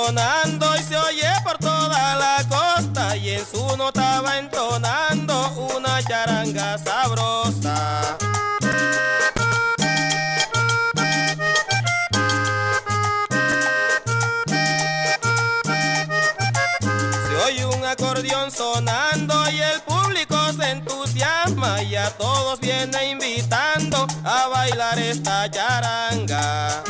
sonando y se oye por toda la costa, y en su nota va entonando una charanga sabrosa. Se oye un acordeón sonando y el público se entusiasma, y a todos viene invitando a bailar esta charanga.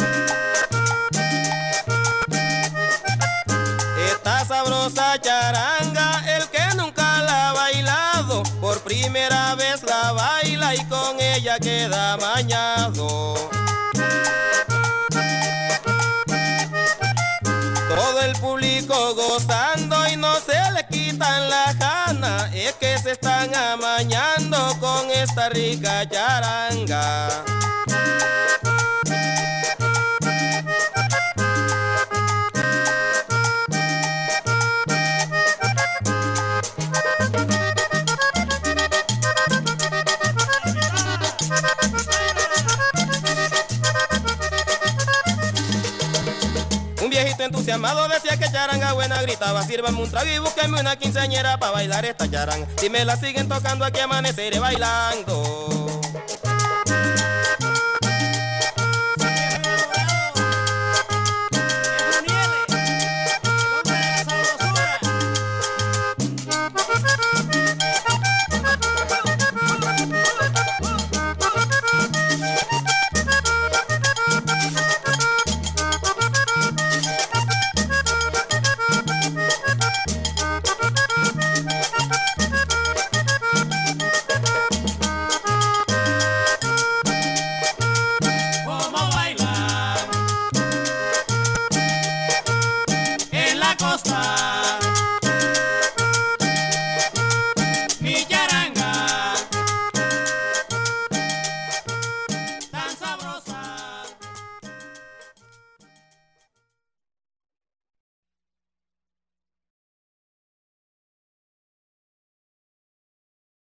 Esta sabrosa charanga, el que nunca la ha bailado, por primera vez la baila y con ella queda amañado. Todo el público gozando y no se le quitan la gana, es que se están amañando con esta rica charanga. Un viejito entusiasmado decía que charanga buena, gritaba: sírvame un trago y búsqueme una quinceañera para bailar esta charanga. Si me la siguen tocando aquí amaneceré bailando.